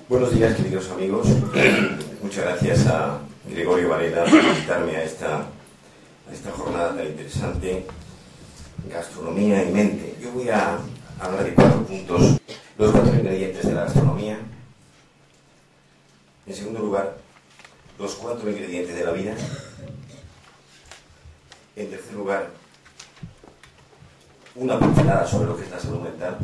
Buenos días, queridos amigos. Muchas gracias a Gregorio Varela por invitarme a esta jornada tan interesante, gastronomía y mente. Yo voy a hablar de 4 puntos, los 4 ingredientes de la gastronomía. En segundo lugar, los 4 ingredientes de la vida. En tercer lugar, una pincelada sobre lo que es la salud mental.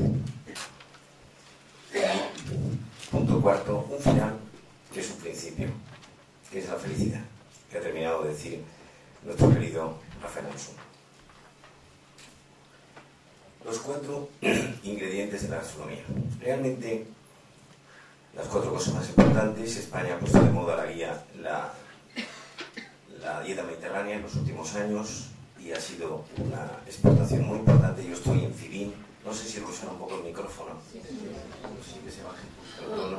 Punto cuarto, un final que es un principio, que es la felicidad, que ha terminado de decir nuestro querido Rafael Anson. Los 4 ingredientes de la gastronomía. Realmente, las 4 cosas más importantes. España ha puesto de moda la dieta mediterránea en los últimos años y ha sido una exportación muy importante. Yo estoy en Cibín. No sé si resuena un poco el micrófono. Sí, que se baje. No.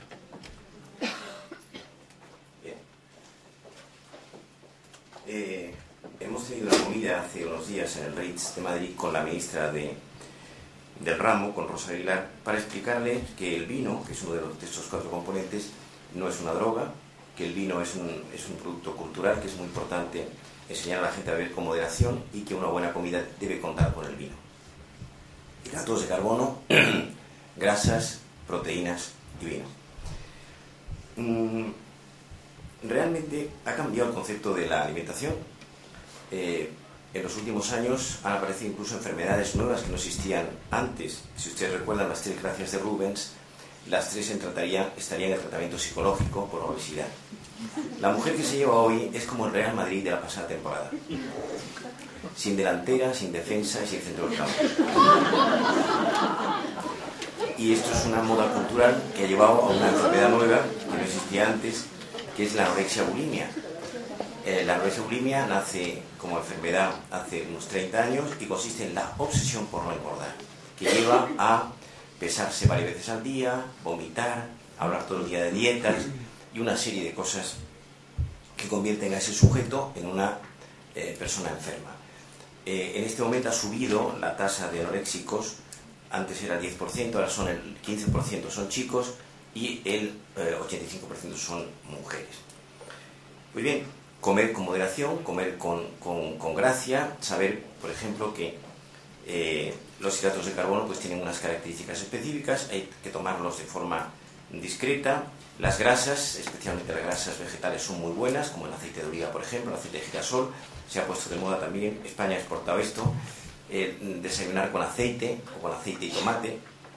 Bien. Hemos tenido una comida hace unos días en el Ritz de Madrid con la ministra del ramo, con Rosa Aguilar, para explicarle que el vino, que es uno de estos 4 componentes, no es una droga, que el vino es un producto cultural, que es muy importante enseñar a la gente a beber con moderación y que una buena comida debe contar con el vino. Hidratos de carbono, grasas, proteínas y vino. Realmente ha cambiado el concepto de la alimentación. En los últimos años han aparecido incluso enfermedades nuevas que no existían antes. Si ustedes recuerdan las 3 gracias de Rubens, las 3 estarían en tratamiento psicológico por obesidad. La mujer que se lleva hoy es como el Real Madrid de la pasada temporada. Sin delantera, sin defensa y sin centro del campo. Y esto es una moda cultural que ha llevado a una enfermedad nueva que no existía antes, que es la anorexia bulimia. La anorexia bulimia nace como enfermedad hace unos 30 años y consiste en la obsesión por no engordar, que lleva a pesarse varias veces al día, vomitar, hablar todo el día de dietas y una serie de cosas que convierten a ese sujeto en una persona enferma. En este momento ha subido la tasa de anoréxicos. Antes era el 10%, ahora son el 15% son chicos y el 85% son mujeres. Muy bien, comer con moderación, comer con gracia, saber, por ejemplo, que los hidratos de carbono pues tienen unas características específicas, hay que tomarlos de forma discreta. Las grasas, especialmente las grasas vegetales, son muy buenas, como el aceite de oliva, por ejemplo, el aceite de girasol, se ha puesto de moda también. España ha exportado esto. Desayunar con aceite o con aceite y tomate.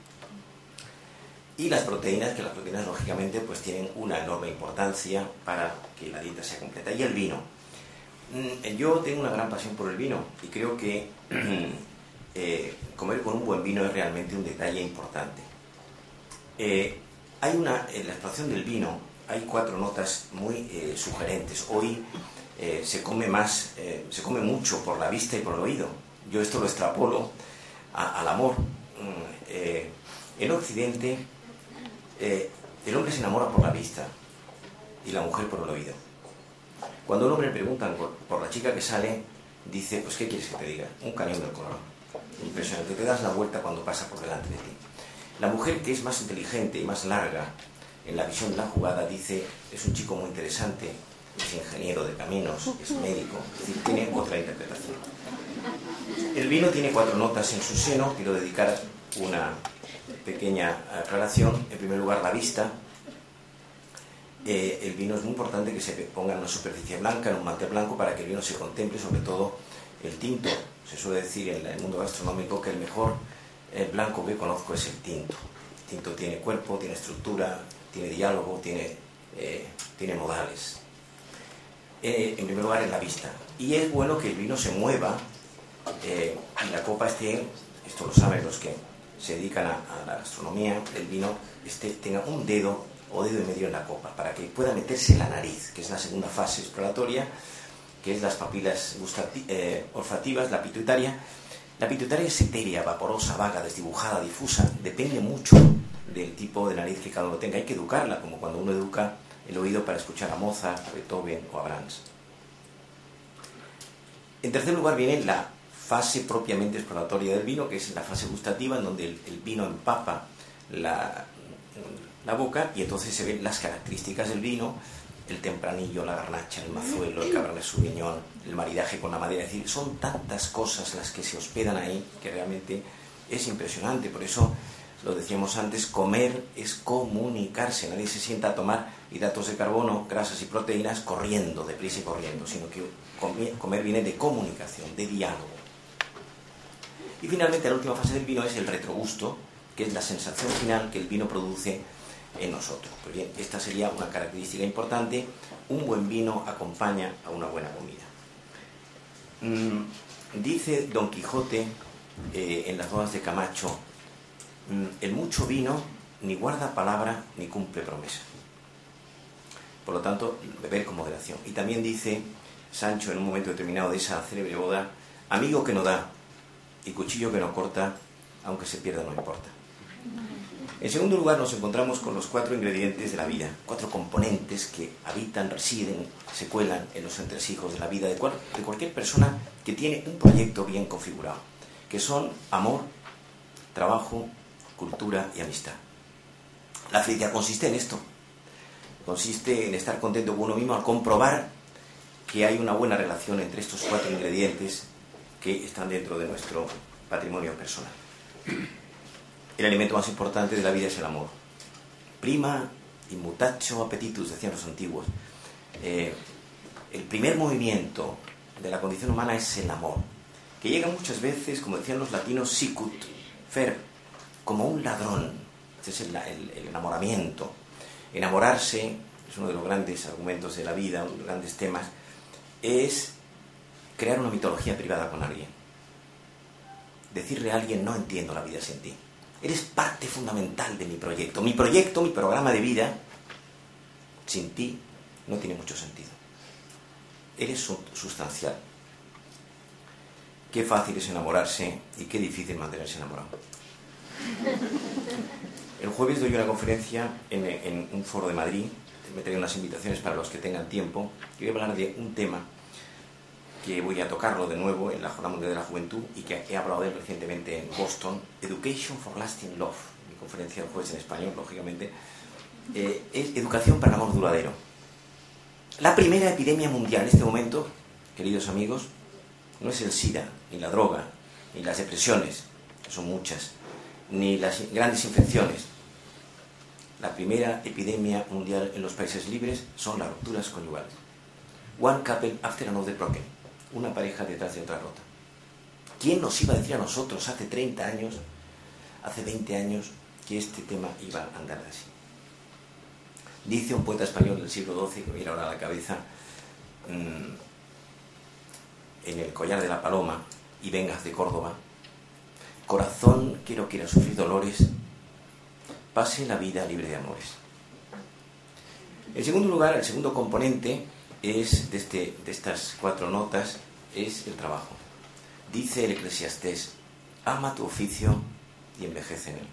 Y las proteínas, que las proteínas lógicamente pues tienen una enorme importancia para que la dieta sea completa. Y el vino. Yo tengo una gran pasión por el vino y creo que comer con un buen vino es realmente un detalle importante. En la exploración del vino hay 4 notas muy sugerentes. Hoy se come mucho por la vista y por el oído. Yo esto lo extrapolo al amor. En Occidente, el hombre se enamora por la vista y la mujer por el oído. Cuando a un hombre le preguntan por la chica que sale, dice, pues ¿qué quieres que te diga? Un cañón del color. Impresionante, te das la vuelta cuando pasa por delante de ti. La mujer, que es más inteligente y más larga en la visión de la jugada, dice, es un chico muy interesante, es ingeniero de caminos, es médico, es decir, tiene otra interpretación. El vino tiene 4 notas en su seno. Quiero dedicar una pequeña aclaración. En primer lugar, la vista. El vino es muy importante que se ponga en una superficie blanca, en un mantel blanco, para que el vino se contemple, sobre todo el tinto. Se suele decir en el mundo gastronómico que el mejor blanco que conozco es el tinto. El tinto tiene cuerpo, tiene estructura, tiene diálogo, tiene modales. En primer lugar, en la vista. Y es bueno que el vino se mueva y la copa esté, esto lo saben los que se dedican a la gastronomía, el vino tenga un dedo o dedo y medio en la copa, para que pueda meterse en la nariz, que es la segunda fase exploratoria, que es las papilas olfativas, la pituitaria. La pituitaria es etérea, vaporosa, vaga, desdibujada, difusa, depende mucho del tipo de nariz que cada uno tenga. Hay que educarla, como cuando uno educa el oído para escuchar a Mozart, a Beethoven o a Brahms. En tercer lugar viene la fase propiamente exploratoria del vino, que es la fase gustativa, en donde el vino empapa la boca y entonces se ven las características del vino, el tempranillo, la garnacha, el mazuelo, el cabernet sauvignon, el maridaje con la madera. Es decir, son tantas cosas las que se hospedan ahí que realmente es impresionante. Por eso, lo decíamos antes, comer es comunicarse. Nadie se sienta a tomar hidratos de carbono, grasas y proteínas corriendo, deprisa y corriendo, sino que comer viene de comunicación, de diálogo. Y finalmente, la última fase del vino es el retrogusto, que es la sensación final que el vino produce en nosotros. Pues bien, esta sería una característica importante. Un buen vino acompaña a una buena comida. Dice Don Quijote en las bodas de Camacho: el mucho vino ni guarda palabra ni cumple promesa. Por lo tanto, beber con moderación. Y también dice Sancho en un momento determinado de esa célebre boda: amigo que no da y cuchillo que no corta, aunque se pierda no importa. En segundo lugar, nos encontramos con los 4 ingredientes de la vida, 4 componentes que habitan, residen, se cuelan en los entresijos de la vida de cualquier persona que tiene un proyecto bien configurado, que son amor, trabajo, cultura y amistad. La felicidad consiste en esto, consiste en estar contento con uno mismo al comprobar que hay una buena relación entre estos 4 ingredientes que están dentro de nuestro patrimonio personal. El alimento más importante de la vida es el amor. Prima immutacho appetitus, decían los antiguos. El primer movimiento de la condición humana es el amor, que llega muchas veces, como decían los latinos, sicut, fer, como un ladrón. Este es el enamoramiento. Enamorarse es uno de los grandes argumentos de la vida, uno de los grandes temas, es crear una mitología privada con alguien. Decirle a alguien: no entiendo la vida sin ti. Eres parte fundamental de mi proyecto. Mi proyecto, mi programa de vida, sin ti no tiene mucho sentido. Eres sustancial. Qué fácil es enamorarse y qué difícil mantenerse enamorado. El jueves doy una conferencia en un foro de Madrid. Me traigo unas invitaciones para los que tengan tiempo. Y voy a hablar de un tema que voy a tocarlo de nuevo en la Jornada Mundial de la Juventud y que he hablado de él recientemente en Boston: Education for Lasting Love. Mi conferencia el jueves en español, lógicamente. Es educación para el amor duradero. La primera epidemia mundial en este momento, queridos amigos, no es el SIDA, ni la droga, ni las depresiones, que son muchas, ni las grandes infecciones. La primera epidemia mundial en los países libres son las rupturas conyugales. One couple after another broken. Una pareja detrás de otra rota. ¿Quién nos iba a decir a nosotros hace 30 años, hace 20 años, que este tema iba a andar así? Dice un poeta español del siglo XII, que me viene ahora a la cabeza, en El collar de la paloma, y vengas de Córdoba: corazón, quiero sufrir dolores, pase la vida libre de amores. En segundo lugar, el segundo componente es de estas 4 notas es el trabajo. Dice el Eclesiastés: ama tu oficio y envejece en él.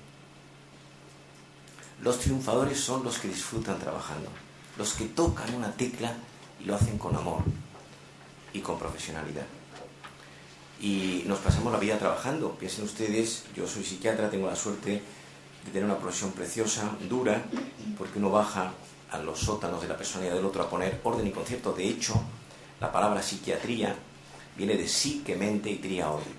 Los triunfadores son los que disfrutan trabajando, los que tocan una tecla y lo hacen con amor y con profesionalidad. Y nos pasamos la vida trabajando. Piensen ustedes, yo soy psiquiatra, tengo la suerte de tener una profesión preciosa, dura, porque uno baja a los sótanos de la personalidad del otro a poner orden y concierto. De hecho, la palabra psiquiatría viene de psique, mente y tría, orden.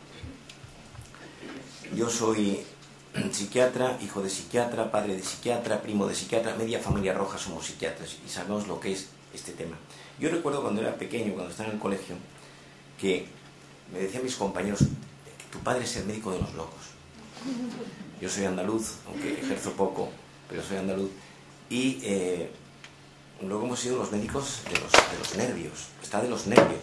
Yo soy psiquiatra, hijo de psiquiatra, padre de psiquiatra, primo de psiquiatra, media familia roja somos psiquiatras y sabemos lo que es este tema. Yo recuerdo cuando era pequeño, cuando estaba en el colegio, que me decían mis compañeros: tu padre es el médico de los locos. Yo soy andaluz, aunque ejerzo poco, pero soy andaluz. Y luego hemos sido los médicos de los nervios. Está de los nervios.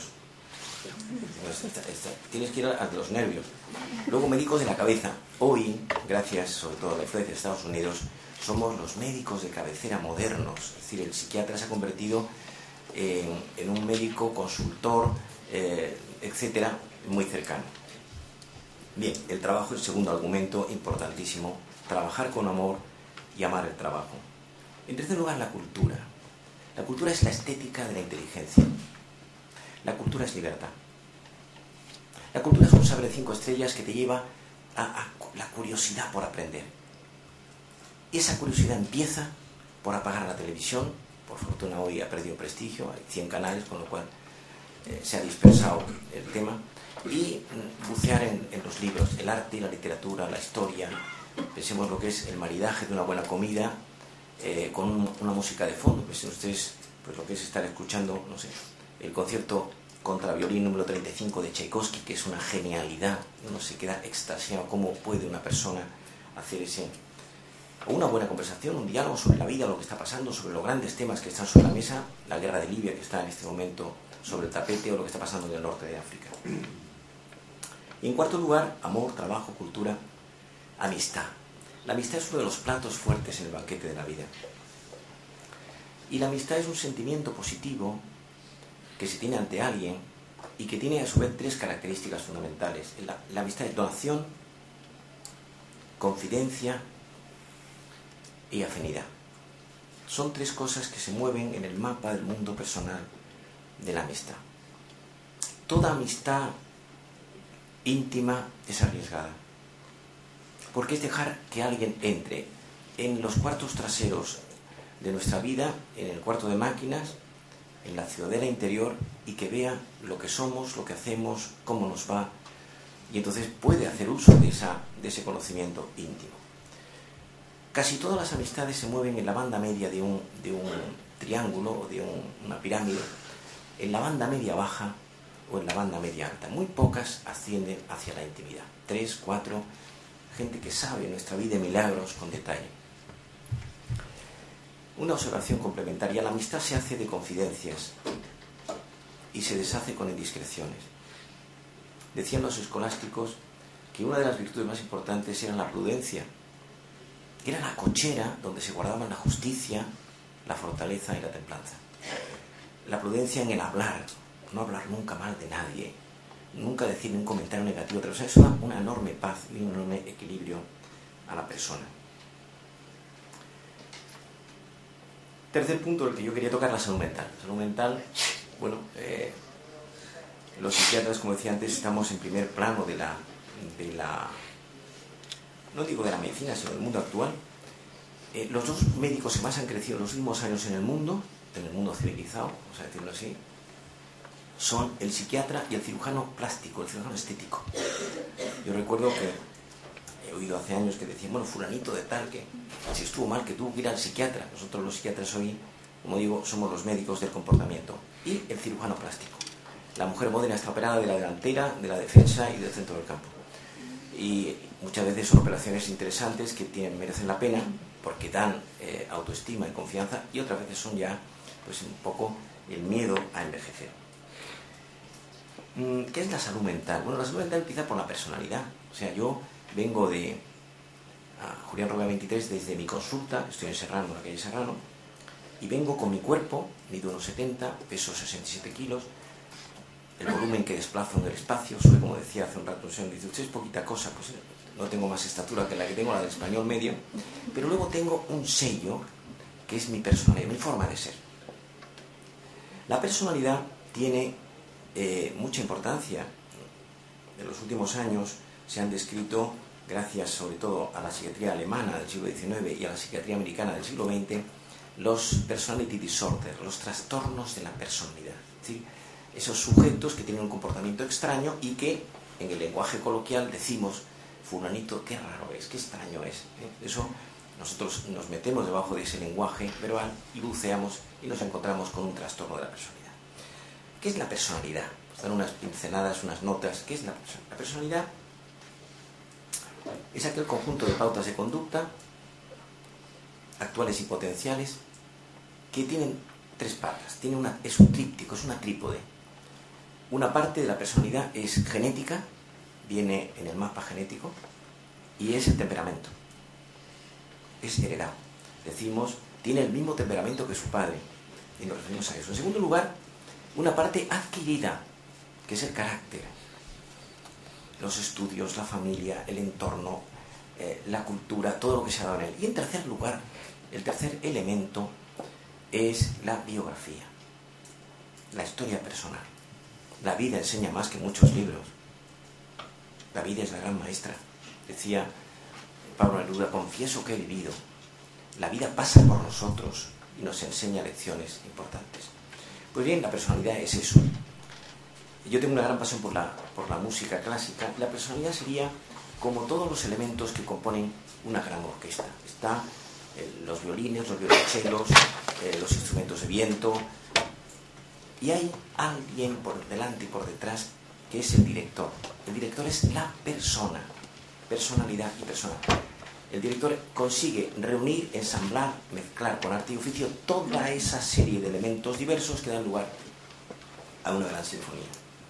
Tienes que ir a de los nervios. Luego médicos de la cabeza. Hoy, gracias sobre todo a la influencia de Estados Unidos, somos los médicos de cabecera modernos. Es decir, el psiquiatra se ha convertido en un médico consultor, etcétera, muy cercano. Bien, el trabajo es el segundo argumento importantísimo. Trabajar con amor y amar el trabajo. En tercer lugar, la cultura. La cultura es la estética de la inteligencia. La cultura es libertad. La cultura es un saber de 5 estrellas que te lleva a la curiosidad por aprender. esa curiosidad empieza por apagar la televisión. Por fortuna hoy ha perdido prestigio, hay 100 canales, con lo cual se ha dispersado el tema, y bucear en los libros, el arte y la literatura, la historia. Pensemos lo que es el maridaje de una buena comida con una música de fondo. Piensen ustedes pues lo que es estar escuchando, no sé, el concierto contra violín número 35 de Tchaikovsky, que es una genialidad. Uno se queda extasiado. ¿Cómo puede una persona hacer ese? O una buena conversación, un diálogo sobre la vida, lo que está pasando, sobre los grandes temas que están sobre la mesa, la guerra de Libia que está en este momento sobre el tapete, o lo que está pasando en el norte de África. Y en cuarto lugar, amor, trabajo, cultura, amistad. La amistad es uno de los platos fuertes en el banquete de la vida. Y la amistad es un sentimiento positivo que se tiene ante alguien y que tiene a su vez tres características fundamentales. La amistad es donación, confidencia y afinidad. Son tres cosas que se mueven en el mapa del mundo personal de la amistad. Toda amistad íntima es arriesgada, porque es dejar que alguien entre en los cuartos traseros de nuestra vida, en el cuarto de máquinas, en la ciudadela interior, y que vea lo que somos, lo que hacemos, cómo nos va, y entonces puede hacer uso de ese conocimiento íntimo. Casi todas las amistades se mueven en la banda media de un triángulo o de una pirámide, en la banda media baja o en la banda media alta. Muy pocas ascienden hacia la intimidad. 3, 4, gente que sabe nuestra vida de milagros con detalle. Una observación complementaria: la amistad se hace de confidencias y se deshace con indiscreciones. Decían los escolásticos que una de las virtudes más importantes era la prudencia. Era la cochera donde se guardaban la justicia, la fortaleza y la templanza. La prudencia en el hablar, no hablar nunca mal de nadie, nunca decir un comentario negativo, pero eso da una enorme paz y un enorme equilibrio a la persona. Tercer punto del que yo quería tocar, la salud mental. La salud mental, bueno, los psiquiatras, como decía antes, estamos en primer plano de la no digo de la medicina, sino del mundo actual. Los dos médicos que más han crecido en los últimos años en el mundo civilizado, vamos a decirlo así, son el psiquiatra y el cirujano plástico, el cirujano estético. Yo recuerdo que he oído hace años que decían, bueno, fulanito de tal, que si estuvo mal, que tuvo que ir al psiquiatra. Nosotros los psiquiatras hoy, como digo, somos los médicos del comportamiento. Y el cirujano plástico. La mujer moderna está operada de la delantera, de la defensa y del centro del campo. Y muchas veces son operaciones interesantes que merecen la pena porque dan autoestima y confianza, y otras veces son ya pues un poco el miedo a envejecer. ¿Qué es la salud mental? Bueno, la salud mental empieza por la personalidad. O sea, yo vengo de Julián Romea 23 desde mi consulta, estoy en Serrano, en la calle Serrano, y vengo con mi cuerpo, mido unos 70, peso 67 kilos, el volumen que desplazo en el espacio, soy, como decía hace un rato, dice, usted es poquita cosa, pues no tengo más estatura que la que tengo, la del español medio, pero luego tengo un sello que es mi personalidad, mi forma de ser. La personalidad tiene mucha importancia. En los últimos años se han descrito, gracias sobre todo a la psiquiatría alemana del siglo XIX y a la psiquiatría americana del siglo XX, los personality disorders, los trastornos de la personalidad. ¿Sí? Esos sujetos que tienen un comportamiento extraño y que en el lenguaje coloquial decimos, fulanito, qué raro es, qué extraño es. Eso nosotros nos metemos debajo de ese lenguaje verbal y buceamos y nos encontramos con un trastorno de la personalidad. ¿Qué es la personalidad? Pues dan unas pinceladas, unas notas. ¿Qué es la personalidad? La personalidad es aquel conjunto de pautas de conducta, actuales y potenciales, que tienen tres patas. Es un tríptico, es una trípode. Una parte de la personalidad es genética, viene en el mapa genético, y es el temperamento. Es heredado. Decimos, tiene el mismo temperamento que su padre, y nos referimos a eso. En segundo lugar, una parte adquirida, que es el carácter. Los estudios, la familia, el entorno, la cultura, todo lo que se ha dado en él. Y en tercer lugar, el tercer elemento es la biografía, la historia personal. La vida enseña más que muchos libros. La vida es la gran maestra. Decía Pablo Neruda, confieso que he vivido La vida pasa por nosotros y nos enseña lecciones importantes. Pues bien, la personalidad es eso. Yo tengo una gran pasión por la música clásica. La personalidad sería como todos los elementos que componen una gran orquesta. Está los violines, los violonchelos, los instrumentos de viento, y hay alguien por delante y por detrás que es el director. El director es la persona, personalidad y persona. El director consigue reunir, ensamblar, mezclar con arte y oficio toda esa serie de elementos diversos que dan lugar a una gran sinfonía.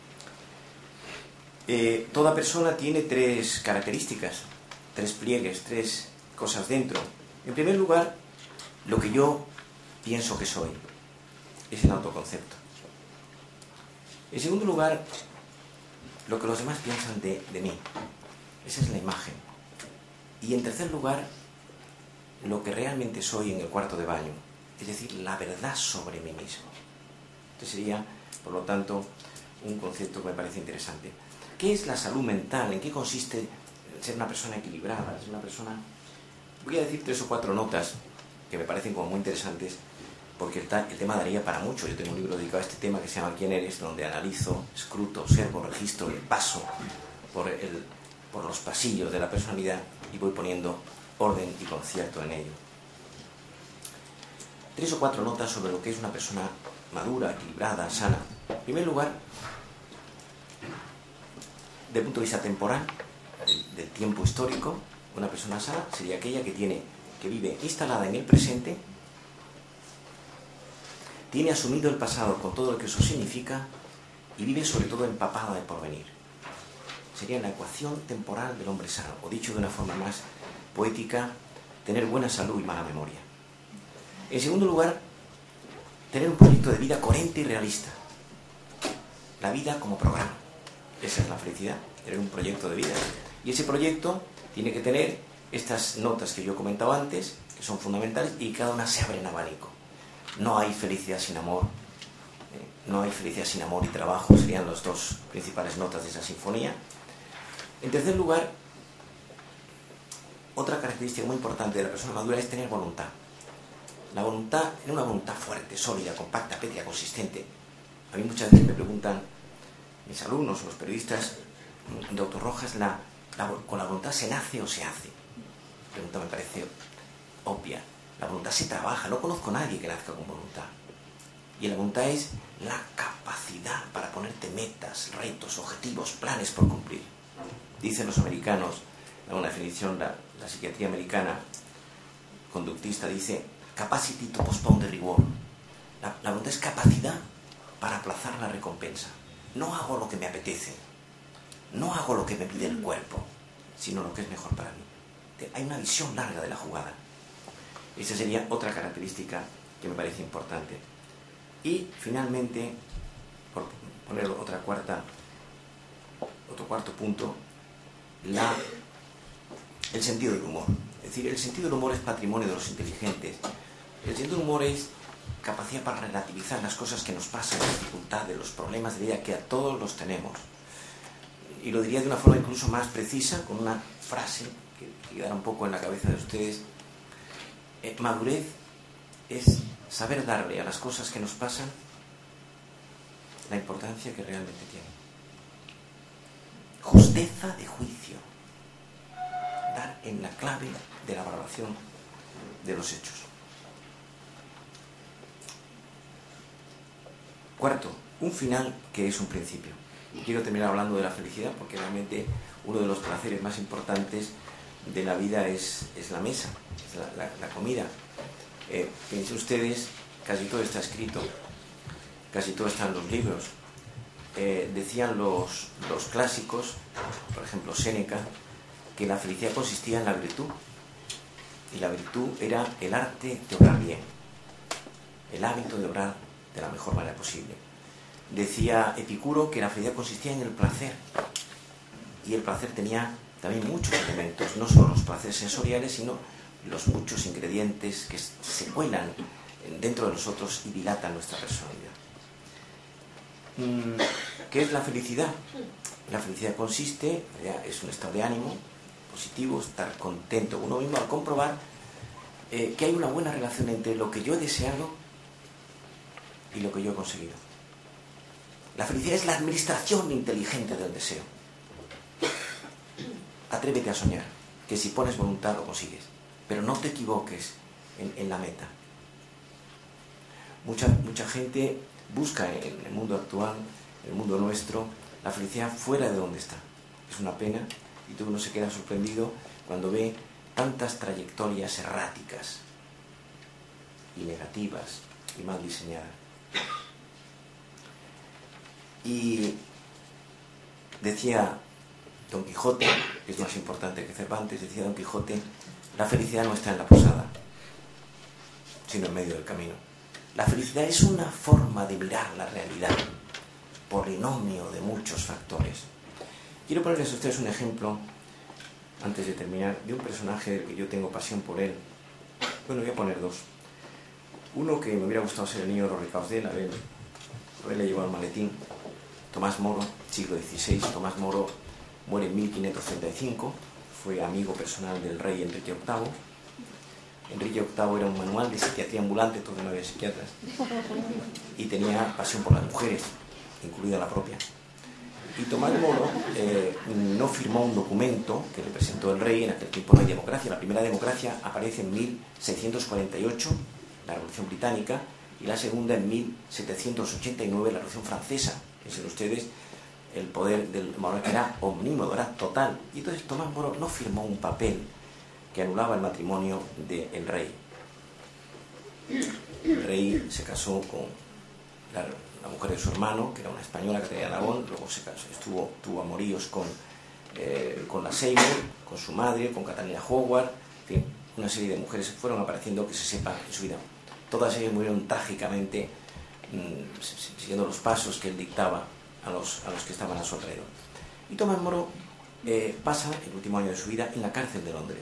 Toda persona tiene tres características, tres pliegues, tres cosas dentro. En primer lugar, lo que yo pienso que soy es el autoconcepto. En segundo lugar, lo que los demás piensan de mí. Esa es la imagen. Y en tercer lugar, lo que realmente soy en el cuarto de baño, es decir, la verdad sobre mí mismo. Este sería, por lo tanto, un concepto que me parece interesante. ¿Qué es la salud mental? ¿En qué consiste ser una persona equilibrada? Ser una persona... Voy a decir 3 o 4 notas que me parecen como muy interesantes, porque el tema daría para mucho. Yo tengo un libro dedicado a este tema que se llama ¿Quién eres?, donde analizo, escruto, observo, registro el paso por los pasillos de la personalidad y voy poniendo orden y concierto en ello. 3 o 4 notas sobre lo que es una persona madura, equilibrada, sana. En primer lugar, desde el punto de vista temporal, del tiempo histórico, una persona sana sería aquella que vive instalada en el presente, tiene asumido el pasado con todo lo que eso significa y vive sobre todo empapada de porvenir. Sería la ecuación temporal del hombre sano, o dicho de una forma más poética, tener buena salud y mala memoria. En segundo lugar, tener un proyecto de vida coherente y realista. La vida como programa. Esa es la felicidad, tener un proyecto de vida. Y ese proyecto tiene que tener estas notas que yo he comentado antes, que son fundamentales, y cada una se abre en abanico. No hay felicidad sin amor. No hay felicidad sin amor y trabajo, serían las 2 principales notas de esa sinfonía. En tercer lugar, otra característica muy importante de la persona madura es tener voluntad. La voluntad, una voluntad fuerte, sólida, compacta, pétrea, consistente. A mí muchas veces me preguntan mis alumnos o los periodistas, doctor Rojas, ¿con la voluntad se nace o se hace? La pregunta me parece obvia. La voluntad se trabaja, no conozco a nadie que nazca con voluntad. Y la voluntad es la capacidad para ponerte metas, retos, objetivos, planes por cumplir. Dicen los americanos, en una definición, la psiquiatría americana conductista dice capacity to postpone the reward. La voluntad es capacidad para aplazar la recompensa. No hago lo que me apetece, no hago lo que me pide el cuerpo, sino lo que es mejor para mí. Hay una visión larga de la jugada. Esa sería otra característica que me parece importante. Y finalmente, por poner otro cuarto punto, el sentido del humor. Es decir, el sentido del humor es patrimonio de los inteligentes. El sentido del humor es capacidad para relativizar las cosas que nos pasan, las dificultades, los problemas de vida que a todos los tenemos. Y lo diría de una forma incluso más precisa, con una frase que quedará un poco en la cabeza de ustedes. Madurez es saber darle a las cosas que nos pasan la importancia que realmente tienen. Justeza de juicio. Dar en la clave de la valoración de los hechos. Cuarto, un final que es un principio. Quiero terminar hablando de la felicidad porque realmente uno de los placeres más importantes de la vida es la mesa, es la comida. Piensen ustedes, casi todo está escrito, casi todo está en los libros. Decían los clásicos, por ejemplo Séneca, que la felicidad consistía en la virtud. Y la virtud era el arte de obrar bien, el hábito de obrar de la mejor manera posible. Decía Epicuro que la felicidad consistía en el placer. Y el placer tenía también muchos elementos, no solo los placeres sensoriales, sino los muchos ingredientes que se cuelan dentro de nosotros y dilatan nuestra personalidad. ¿Qué es la felicidad? La felicidad consiste, es un estado de ánimo positivo, estar contento uno mismo al comprobar que hay una buena relación entre lo que yo he deseado y lo que yo he conseguido. La felicidad es la administración inteligente del deseo. Atrévete a soñar, que si pones voluntad lo consigues, pero no te equivoques en la meta. Mucha gente busca en el mundo actual, en el mundo nuestro, la felicidad fuera de donde está. Es una pena, y uno se queda sorprendido cuando ve tantas trayectorias erráticas y negativas y mal diseñadas. Y decía Don Quijote, que es más importante que Cervantes, decía Don Quijote, la felicidad no está en la posada, sino en medio del camino. La felicidad es una forma de mirar la realidad, polinomio de muchos factores. Quiero ponerles a ustedes un ejemplo, antes de terminar, de un personaje del que yo tengo pasión por él. Bueno, voy a poner dos. Uno que me hubiera gustado ser el niño de los recados de él, a ver le llevó al maletín. Tomás Moro, siglo XVI. Tomás Moro muere en 1535, fue amigo personal del rey Enrique VIII. Enrique VIII era un manual de psiquiatría ambulante, todavía no había psiquiatras, y tenía pasión por las mujeres, incluida la propia. Y Tomás Moro no firmó un documento que le presentó el rey. En aquel tiempo no hay democracia. La primera democracia aparece en 1648, la Revolución Británica, y la segunda en 1789, la Revolución Francesa. Piensen ustedes, el poder del monarca era omnímodo, era total. Y entonces Tomás Moro no firmó un papel que anulaba el matrimonio del rey. El rey se casó con la mujer de su hermano, que era una española, Catalina de Aragón. Luego se casó, tuvo amoríos con la Seymour, con su madre, con Catalina Howard. En fin, una serie de mujeres fueron apareciendo que se sepa en su vida. Todas ellas murieron trágicamente, siguiendo los pasos que él dictaba a los que estaban a su alrededor. Y Tomás Moro pasa el último año de su vida en la cárcel de Londres.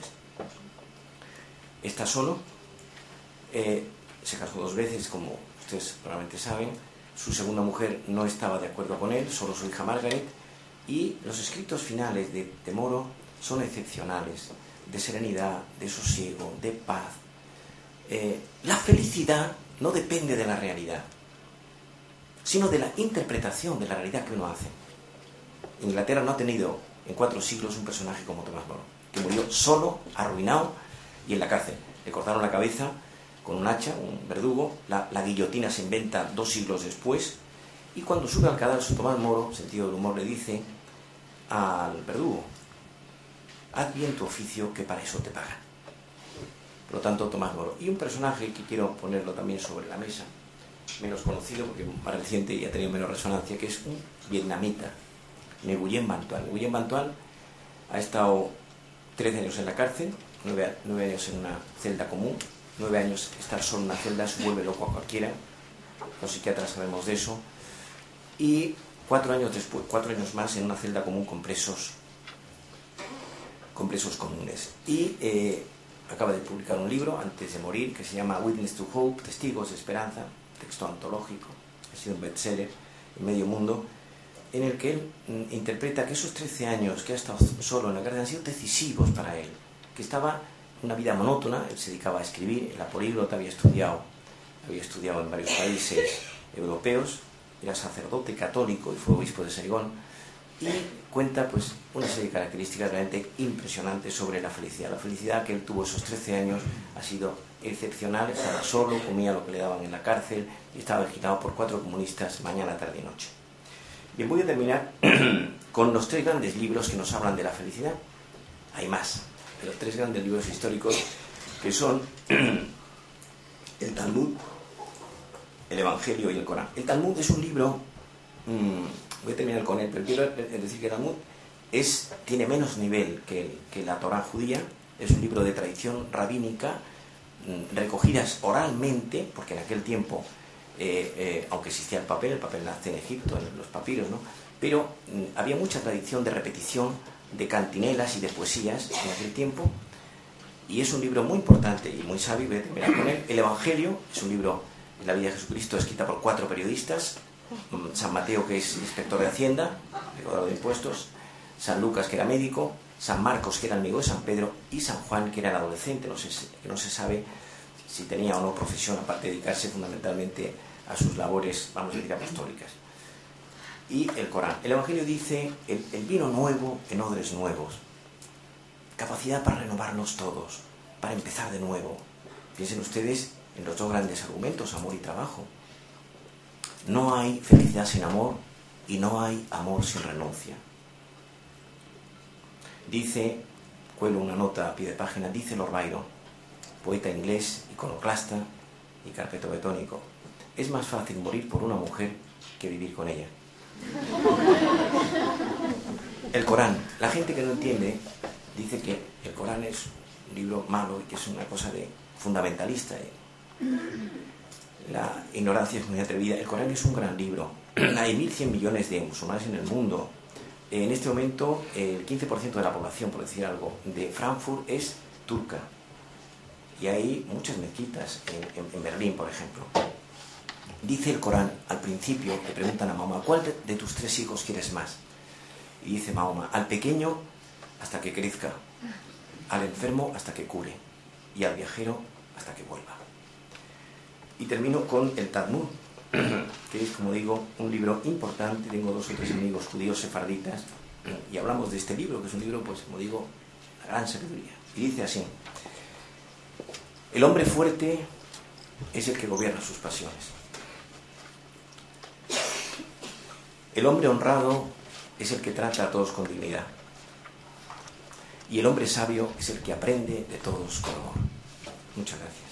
Está solo, se casó 2 veces, como ustedes probablemente saben. Su segunda mujer no estaba de acuerdo con él, solo su hija Margaret, y los escritos finales de Moro son excepcionales, de serenidad, de sosiego, de paz. La felicidad no depende de la realidad, sino de la interpretación de la realidad que uno hace. Inglaterra no ha tenido en 4 siglos un personaje como Tomás Moro, que murió solo, arruinado y en la cárcel. Le cortaron la cabeza con un hacha, un verdugo. La guillotina se inventa 2 siglos después, y cuando sube al cadáver, Tomás Moro, sentido del humor, le dice al verdugo: haz bien tu oficio, que para eso te pagan. Por lo tanto, Tomás Moro. Y un personaje que quiero ponerlo también sobre la mesa, menos conocido porque más reciente y ha tenido menos resonancia, que es un vietnamita, Nguyen Van Tuan. Nguyen Van Tuan ha estado 13 años en la cárcel, 9 años en una celda común. 9 años estar solo en una celda se vuelve loco a cualquiera, los psiquiatras sabemos de eso. Y 4 años después, 4 años más en una celda común con presos comunes. Y acaba de publicar un libro antes de morir que se llama Witness to Hope, Testigos de Esperanza, texto antológico, ha sido un bestseller en medio mundo, en el que él interpreta que esos 13 años que ha estado solo en la cárcel han sido decisivos para él, que estaba en una vida monótona. Él se dedicaba a escribir, era políglota, había estudiado en varios países europeos, era sacerdote católico y fue obispo de Saigón, y cuenta pues una serie de características realmente impresionantes sobre la felicidad. La felicidad que él tuvo esos 13 años ha sido excepcional. Estaba solo, comía lo que le daban en la cárcel y estaba vigilado por 4 comunistas mañana, tarde y noche. Bien, voy a terminar con los 3 grandes libros que nos hablan de la felicidad. Hay más, pero 3 grandes libros históricos que son el Talmud, el Evangelio y el Corán. El Talmud es un libro, voy a terminar con él, pero quiero decir que el Talmud tiene menos nivel que la Torá judía. Es un libro de tradición rabínica, recogidas oralmente, porque en aquel tiempo, aunque existía el papel nace en Egipto, en los papiros, ¿no? Pero había mucha tradición de repetición, de cantinelas y de poesías en aquel tiempo, y es un libro muy importante y muy sabio. Voy a terminar con él. El Evangelio es un libro de la vida de Jesucristo, escrita por 4 periodistas. San Mateo, que es inspector de Hacienda, recaudador de impuestos; San Lucas, que era médico, San Marcos, que era amigo de San Pedro, y San Juan, que era el adolescente, que no se sabe si tenía o no profesión, aparte de dedicarse fundamentalmente a sus labores, vamos a decir, apostólicas. Y el Corán. El Evangelio dice, el vino nuevo en odres nuevos. Capacidad para renovarnos todos, para empezar de nuevo. Piensen ustedes en los dos grandes argumentos, amor y trabajo. No hay felicidad sin amor y no hay amor sin renuncia. Dice, cuelo una nota a pie de página, dice Lord Byron, poeta inglés, iconoclasta y carpetobetónico: es más fácil morir por una mujer que vivir con ella. El Corán. La gente que no entiende dice que el Corán es un libro malo y que es una cosa de fundamentalista. La ignorancia es muy atrevida. El Corán es un gran libro. Hay 1.100 millones de musulmanes en el mundo. En este momento, el 15% de la población, por decir algo, de Frankfurt es turca. Y hay muchas mezquitas en Berlín, por ejemplo. Dice el Corán, al principio, le preguntan a Mahoma, ¿cuál de tus 3 hijos quieres más? Y dice Mahoma, al pequeño hasta que crezca, al enfermo hasta que cure, y al viajero hasta que vuelva. Y termino con el Talmud, que es, como digo, un libro importante. Tengo 2 o 3 amigos judíos sefarditas y hablamos de este libro, que es un libro, pues, como digo, la gran sabiduría. Y dice así: el hombre fuerte es el que gobierna sus pasiones. El hombre honrado es el que trata a todos con dignidad. Y el hombre sabio es el que aprende de todos con amor. Muchas gracias.